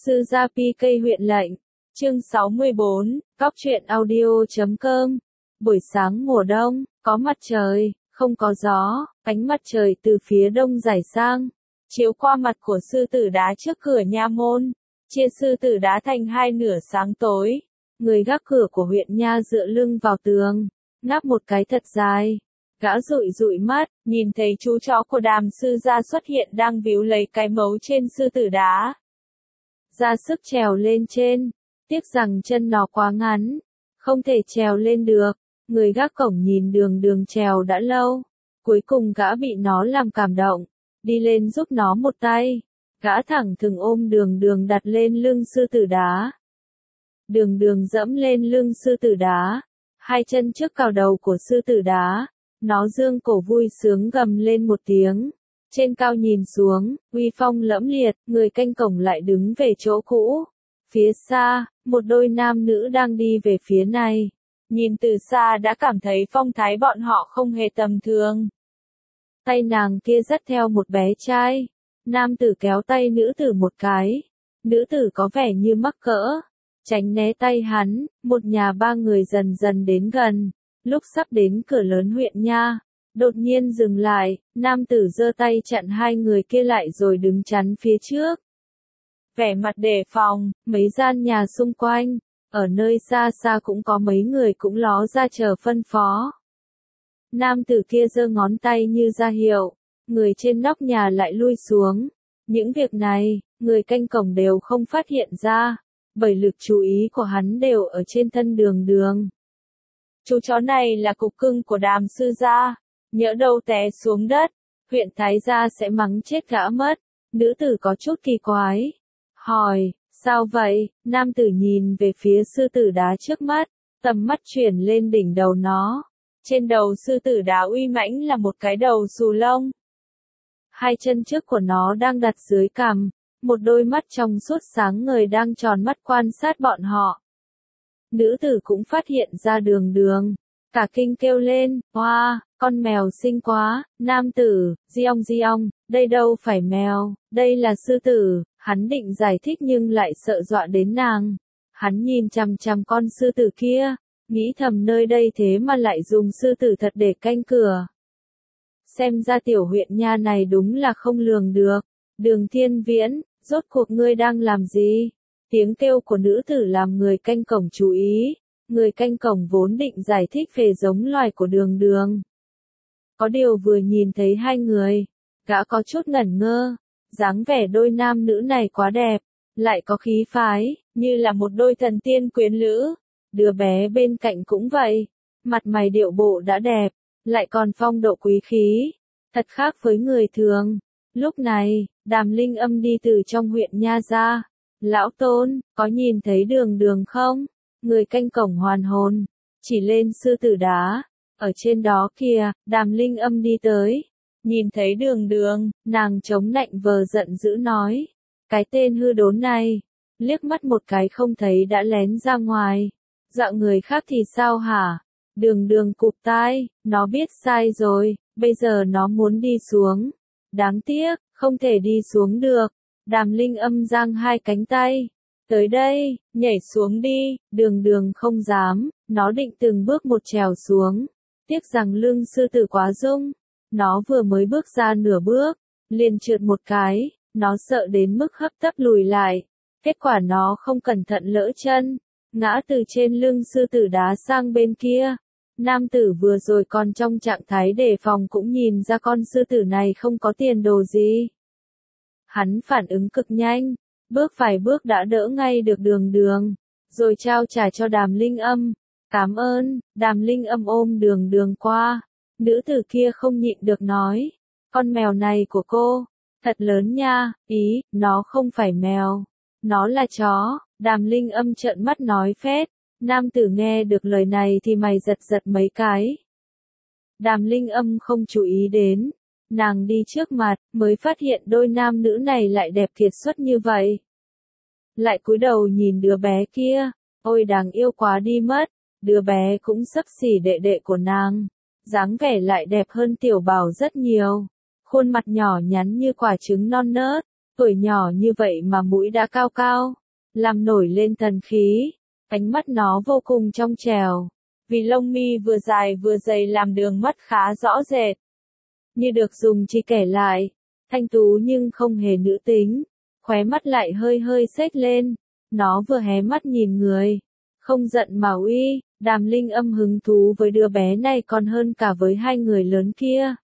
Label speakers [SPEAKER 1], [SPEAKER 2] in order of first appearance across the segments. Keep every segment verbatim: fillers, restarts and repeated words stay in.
[SPEAKER 1] Sư gia pi cây huyện lệnh. Chương sáu mươi bốn, Cóc truyện audio chấm com. Buổi sáng mùa đông, có mặt trời, không có gió, ánh mặt trời từ phía đông rải sang, chiếu qua mặt của sư tử đá trước cửa nha môn, chia sư tử đá thành hai nửa sáng tối. Người gác cửa của huyện nha dựa lưng vào tường, ngáp một cái thật dài. Gã dụi dụi mắt, nhìn thấy chú chó của Đàm sư gia xuất hiện đang víu lấy cái mấu trên sư tử đá. Ra sức trèo lên trên, tiếc rằng chân nó quá ngắn, không thể trèo lên được. Người gác cổng nhìn đường đường trèo đã lâu, cuối cùng gã bị nó làm cảm động, đi lên giúp nó một tay. Gã thẳng thừng ôm đường đường đặt lên lưng sư tử đá. Đường đường dẫm lên lưng sư tử đá, hai chân trước cào đầu của sư tử đá, nó dương cổ vui sướng gầm lên một tiếng. Trên cao nhìn xuống, uy phong lẫm liệt, người canh cổng lại đứng về chỗ cũ. Phía xa, một đôi nam nữ đang đi về phía này. Nhìn từ xa đã cảm thấy phong thái bọn họ không hề tầm thường. Tay nàng kia dắt theo một bé trai. Nam tử kéo tay nữ tử một cái. Nữ tử có vẻ như mắc cỡ. Tránh né tay hắn, một nhà ba người dần dần đến gần. Lúc sắp đến cửa lớn huyện nha, đột nhiên dừng lại, nam tử giơ tay chặn hai người kia lại rồi đứng chắn phía trước. Vẻ mặt đề phòng, mấy gian nhà xung quanh, ở nơi xa xa cũng có mấy người cũng ló ra chờ phân phó. Nam tử kia giơ ngón tay như ra hiệu, người trên nóc nhà lại lui xuống. Những việc này, người canh cổng đều không phát hiện ra, bởi lực chú ý của hắn đều ở trên thân đường đường. Chú chó này là cục cưng của Đàm sư gia, nhỡ đâu té xuống đất, huyện thái gia sẽ mắng chết gã mất. Nữ tử có chút kỳ quái, hỏi, sao vậy? Nam tử nhìn về phía sư tử đá trước mắt, tầm mắt chuyển lên đỉnh đầu nó. Trên đầu sư tử đá uy mãnh là một cái đầu xù lông. Hai chân trước của nó đang đặt dưới cằm, một đôi mắt trong suốt sáng ngời đang tròn mắt quan sát bọn họ. Nữ tử cũng phát hiện ra đường đường, cả kinh kêu lên, hoa, wow, con mèo xinh quá. Nam tử, Diong Diong, đây đâu phải mèo, đây là sư tử. Hắn định giải thích nhưng lại sợ dọa đến nàng. Hắn nhìn chằm chằm con sư tử kia, nghĩ thầm nơi đây thế mà lại dùng sư tử thật để canh cửa. Xem ra tiểu huyện nha này đúng là không lường được. Đường Thiên Viễn, rốt cuộc ngươi đang làm gì? Tiếng kêu của nữ tử làm người canh cổng chú ý. Người canh cổng vốn định giải thích về giống loài của đường đường. Có điều vừa nhìn thấy hai người, gã có chút ngẩn ngơ. Dáng vẻ đôi nam nữ này quá đẹp, lại có khí phái, như là một đôi thần tiên quyến lữ. Đứa bé bên cạnh cũng vậy, mặt mày điệu bộ đã đẹp, lại còn phong độ quý khí, thật khác với người thường. Lúc này, Đàm Linh Âm đi từ trong huyện nha ra. Lão Tôn, có nhìn thấy đường đường không? Người canh cổng hoàn hồn, chỉ lên sư tử đá, ở trên đó kìa. Đàm Linh Âm đi tới, nhìn thấy đường đường, nàng chống nạnh vờ giận dữ nói, cái tên hư đốn này, liếc mắt một cái không thấy đã lén ra ngoài, dọa người khác thì sao hả? Đường đường cụp tai, nó biết sai rồi, bây giờ nó muốn đi xuống, đáng tiếc, không thể đi xuống được. Đàm Linh Âm giang hai cánh tay, tới đây, nhảy xuống đi. Đường đường không dám, nó định từng bước một trèo xuống, tiếc rằng lưng sư tử quá rung. Nó vừa mới bước ra nửa bước, liền trượt một cái, nó sợ đến mức hấp tấp lùi lại. Kết quả nó không cẩn thận lỡ chân, ngã từ trên lưng sư tử đá sang bên kia. Nam tử vừa rồi còn trong trạng thái đề phòng cũng nhìn ra con sư tử này không có tiền đồ gì. Hắn phản ứng cực nhanh, bước vài bước đã đỡ ngay được đường đường, rồi trao trả cho Đàm Linh Âm. Cảm ơn. Đàm Linh Âm ôm đường đường qua. Nữ tử kia không nhịn được nói, con mèo này của cô, thật lớn nha. Ý, nó không phải mèo, nó là chó. Đàm Linh Âm trợn mắt nói phét. Nam tử nghe được lời này thì mày giật giật mấy cái. Đàm Linh Âm không chú ý đến, nàng đi trước mặt, mới phát hiện đôi nam nữ này lại đẹp kiệt xuất như vậy. Lại cúi đầu nhìn đứa bé kia, ôi đáng yêu quá đi mất. Đứa bé cũng xấp xỉ đệ đệ của nàng, dáng vẻ lại đẹp hơn tiểu bảo rất nhiều. Khuôn mặt nhỏ nhắn như quả trứng non nớt, tuổi nhỏ như vậy mà mũi đã cao cao, làm nổi lên thần khí, ánh mắt nó vô cùng trong trẻo, vì lông mi vừa dài vừa dày làm đường mắt khá rõ rệt. Như được dùng chỉ kẻ lại, thanh tú nhưng không hề nữ tính, khóe mắt lại hơi hơi xếch lên, nó vừa hé mắt nhìn người, không giận mà uy. Đàm Linh Âm hứng thú với đứa bé này còn hơn cả với hai người lớn kia.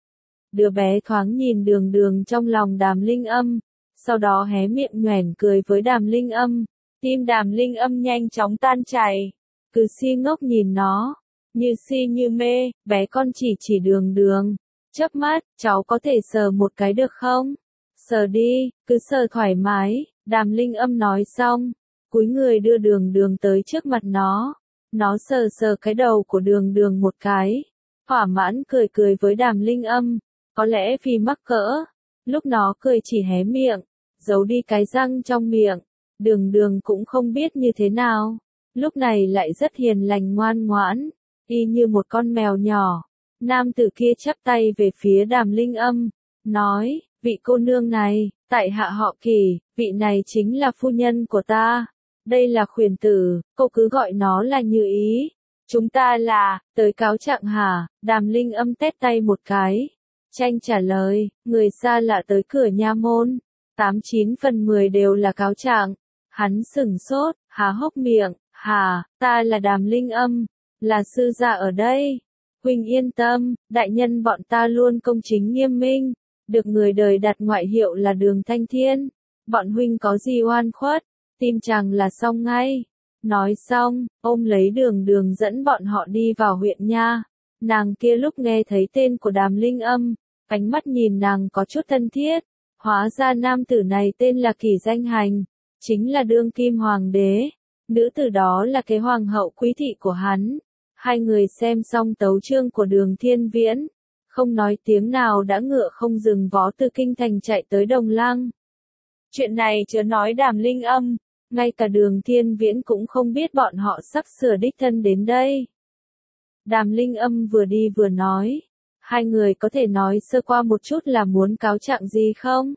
[SPEAKER 1] Đứa bé thoáng nhìn Đường Đường trong lòng Đàm Linh Âm, sau đó hé miệng nhoẻn cười với Đàm Linh Âm, tim Đàm Linh Âm nhanh chóng tan chảy, cứ si ngốc nhìn nó, như si như mê. Bé con chỉ chỉ Đường Đường, chớp mắt, cháu có thể sờ một cái được không? Sờ đi, cứ sờ thoải mái. Đàm Linh Âm nói xong, cúi người đưa Đường Đường tới trước mặt nó. Nó sờ sờ cái đầu của Đường Đường một cái, thỏa mãn cười cười với Đàm Linh Âm, có lẽ vì mắc cỡ, lúc nó cười chỉ hé miệng, giấu đi cái răng trong miệng. Đường Đường cũng không biết như thế nào, lúc này lại rất hiền lành ngoan ngoãn, y như một con mèo nhỏ. Nam tử kia chắp tay về phía Đàm Linh Âm, nói, vị cô nương này, tại hạ họ Kỳ, vị này chính là phu nhân của ta. Đây là khuyển tử, cô cứ gọi nó là Như Ý. Chúng ta là, tới cáo trạng hả? Đàm Linh Âm tét tay một cái. Tranh trả lời, người xa lạ tới cửa nha môn. Tám chín phần mười đều là cáo trạng. Hắn sửng sốt, há hốc miệng, hà, ta là Đàm Linh Âm, là sư gia ở đây. Huynh yên tâm, đại nhân bọn ta luôn công chính nghiêm minh, được người đời đặt ngoại hiệu là Đường Thanh Thiên. Bọn huynh có gì oan khuất, tim chàng là xong ngay. Nói xong, ôm lấy Đường Đường dẫn bọn họ đi vào huyện nha. Nàng kia lúc nghe thấy tên của Đàm Linh Âm, ánh mắt nhìn nàng có chút thân thiết. Hóa ra nam tử này tên là Kỳ Danh Hành, chính là đương kim hoàng đế. Nữ tử đó là cái hoàng hậu quý thị của hắn. Hai người xem xong tấu chương của Đường Thiên Viễn, không nói tiếng nào đã ngựa không dừng vó từ kinh thành chạy tới Đồng Lăng. Chuyện này chớ nói Đàm Linh Âm, ngay cả Đường Thiên Viễn cũng không biết bọn họ sắp sửa đích thân đến đây. Đàm Linh Âm vừa đi vừa nói, hai người có thể nói sơ qua một chút là muốn cáo trạng gì không?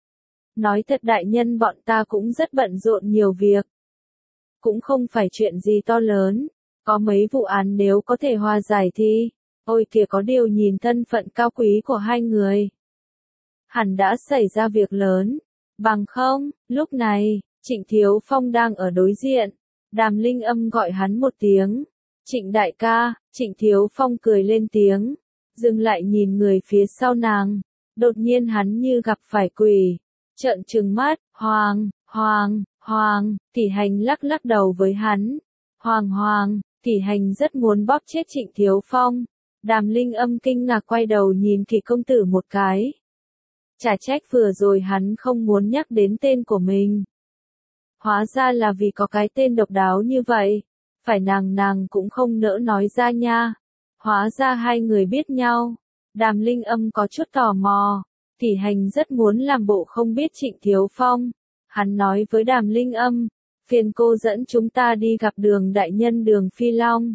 [SPEAKER 1] Nói thật đại nhân bọn ta cũng rất bận rộn nhiều việc. Cũng không phải chuyện gì to lớn, có mấy vụ án nếu có thể hòa giải thì, ôi kìa có điều nhìn thân phận cao quý của hai người. Hẳn đã xảy ra việc lớn, bằng không, lúc này, Trịnh Thiếu Phong đang ở đối diện, Đàm Linh Âm gọi hắn một tiếng, Trịnh đại ca. Trịnh Thiếu Phong cười lên tiếng, dừng lại nhìn người phía sau nàng, đột nhiên hắn như gặp phải quỷ, trợn trừng mắt, Hoàng, Hoàng, Hoàng. Tỷ Hành lắc lắc đầu với hắn, Hoàng Hoàng. Tỷ Hành rất muốn bóp chết Trịnh Thiếu Phong. Đàm Linh Âm kinh ngạc quay đầu nhìn Kỳ công tử một cái. Chả trách vừa rồi hắn không muốn nhắc đến tên của mình. Hóa ra là vì có cái tên độc đáo như vậy. Phải nàng nàng cũng không nỡ nói ra nha. Hóa ra hai người biết nhau. Đàm Linh Âm có chút tò mò. Tỷ Hành rất muốn làm bộ không biết Trịnh Thiếu Phong. Hắn nói với Đàm Linh Âm, phiền cô dẫn chúng ta đi gặp Đường đại nhân Đường Phi Long.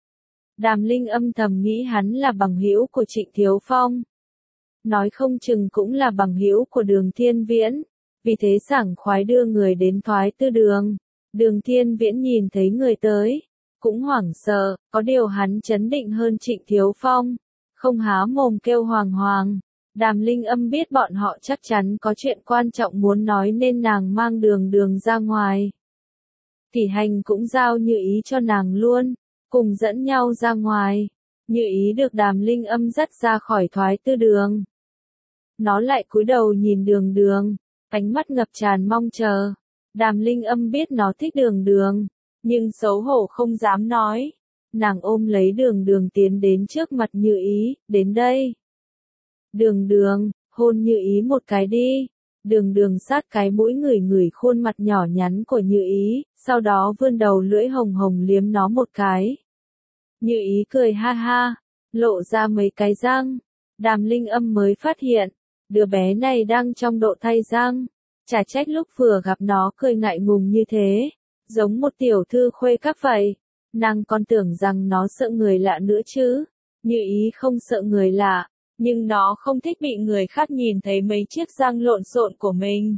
[SPEAKER 1] Đàm Linh Âm thầm nghĩ hắn là bằng hữu của Trịnh Thiếu Phong. Nói không chừng cũng là bằng hữu của Đường Thiên Viễn. Vì thế sảng khoái đưa người đến Thoái Tư Đường. Đường Thiên Viễn nhìn thấy người tới, cũng hoảng sợ, có điều hắn chấn định hơn Trịnh Thiếu Phong, không há mồm kêu Hoàng Hoàng. Đàm Linh Âm biết bọn họ chắc chắn có chuyện quan trọng muốn nói nên nàng mang Đường Đường ra ngoài. Tỷ Hành cũng giao Như Ý cho nàng luôn, cùng dẫn nhau ra ngoài. Như Ý được Đàm Linh Âm dắt ra khỏi Thoái Tư Đường. Nó lại cúi đầu nhìn Đường Đường, ánh mắt ngập tràn mong chờ. Đàm Linh Âm biết nó thích Đường Đường, nhưng xấu hổ không dám nói. Nàng ôm lấy Đường Đường tiến đến trước mặt Như Ý, đến đây. Đường Đường, hôn Như Ý một cái đi. Đường Đường sát cái mũi ngửi ngửi khuôn mặt nhỏ nhắn của Như Ý, sau đó vươn đầu lưỡi hồng hồng liếm nó một cái. Như Ý cười ha ha, lộ ra mấy cái răng. Đàm Linh Âm mới phát hiện, đứa bé này đang trong độ thay răng. Chả trách lúc vừa gặp nó cười ngại ngùng như thế, giống một tiểu thư khuê các vậy. Nàng còn tưởng rằng nó sợ người lạ nữa chứ. Như Ý không sợ người lạ, nhưng nó không thích bị người khác nhìn thấy mấy chiếc răng lộn xộn của mình.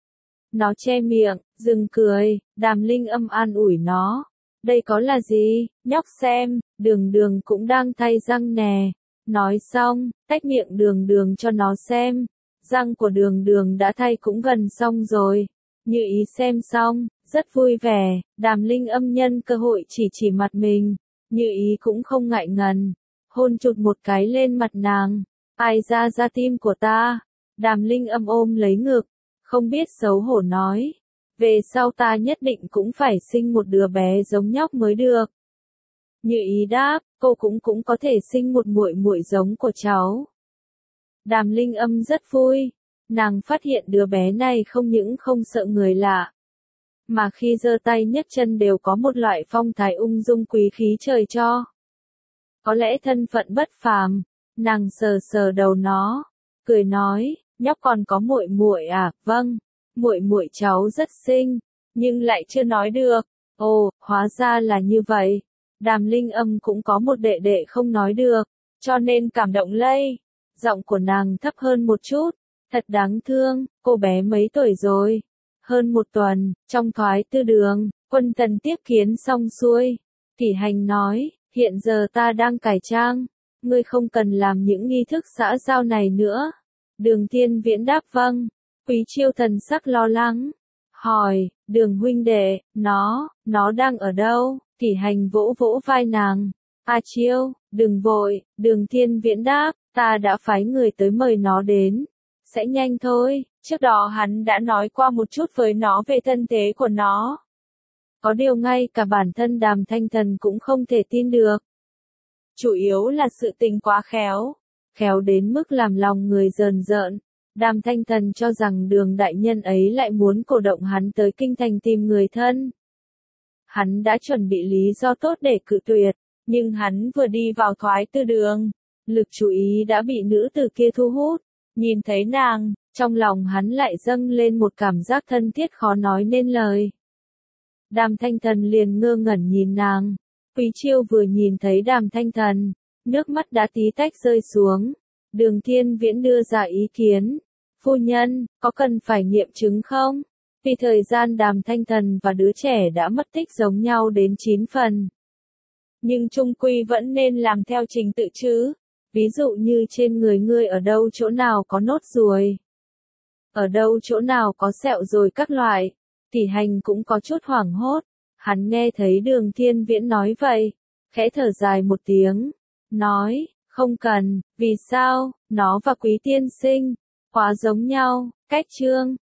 [SPEAKER 1] Nó che miệng, dừng cười, Đàm Linh Âm an ủi nó. Đây có là gì, nhóc xem, Đường Đường cũng đang thay răng nè. Nói xong, tách miệng Đường Đường cho nó xem. Răng của Đường Đường đã thay cũng gần xong rồi. Như ý xem xong, rất vui vẻ, Đàm Linh Âm nhân cơ hội chỉ chỉ mặt mình. Như ý cũng không ngại ngần, hôn chụt một cái lên mặt nàng. Ai ra ra tim của ta? Đàm Linh Âm ôm lấy ngực, không biết xấu hổ nói. Về sau ta nhất định cũng phải sinh một đứa bé giống nhóc mới được. Như ý đáp, cô cũng cũng có thể sinh một muội muội giống của cháu. Đàm Linh Âm rất vui, nàng phát hiện đứa bé này không những không sợ người lạ, mà khi giơ tay nhấc chân đều có một loại phong thái ung dung quý khí trời cho. Có lẽ thân phận bất phàm, nàng sờ sờ đầu nó, cười nói, nhóc còn có muội muội à? Vâng, muội muội cháu rất xinh, nhưng lại chưa nói được. Ồ, hóa ra là như vậy. Đàm Linh Âm cũng có một đệ đệ không nói được, cho nên cảm động lây. Giọng của nàng thấp hơn một chút, thật đáng thương, cô bé mấy tuổi rồi? Hơn một tuần, trong thoái tư đường, Quân Tần tiếp kiến xong xuôi. Kỷ Hành nói, hiện giờ ta đang cải trang, ngươi không cần làm những nghi thức xã giao này nữa. Đường Thiên Viễn đáp vâng. Quý Chiêu thần sắc lo lắng, hỏi, Đường huynh đệ, nó, nó đang ở đâu? Kỷ Hành vỗ vỗ vai nàng. A Chiêu, đừng vội, Đường Thiên Viễn đáp, ta đã phái người tới mời nó đến. Sẽ nhanh thôi, trước đó hắn đã nói qua một chút với nó về thân thế của nó. Có điều ngay cả bản thân Đàm Thanh Thần cũng không thể tin được. Chủ yếu là sự tình quá khéo, khéo đến mức làm lòng người rờn rợn. Đàm Thanh Thần cho rằng Đường đại nhân ấy lại muốn cổ động hắn tới kinh thành tìm người thân. Hắn đã chuẩn bị lý do tốt để cự tuyệt, nhưng hắn vừa đi vào thoái tư đường, lực chú ý đã bị nữ tử kia thu hút. Nhìn thấy nàng, trong lòng hắn lại dâng lên một cảm giác thân thiết khó nói nên lời. Đàm Thanh Thần liền ngơ ngẩn nhìn nàng. Quý Chiêu vừa nhìn thấy Đàm Thanh Thần, nước mắt đã tí tách rơi xuống. Đường Thiên Viễn đưa ra ý kiến. Phu nhân, có cần phải nghiệm chứng không? Vì thời gian Đàm Thanh Thần và đứa trẻ đã mất tích giống nhau đến chín phần. Nhưng chung quy vẫn nên làm theo trình tự chứ. Ví dụ như trên người ngươi ở đâu chỗ nào có nốt ruồi, ở đâu chỗ nào có sẹo rồi các loại. Kỷ Hành cũng có chút hoảng hốt. Hắn nghe thấy Đường Thiên Viễn nói vậy, khẽ thở dài một tiếng, nói, không cần. Vì sao? Nó và Quý tiên sinh quá giống nhau. Cách chương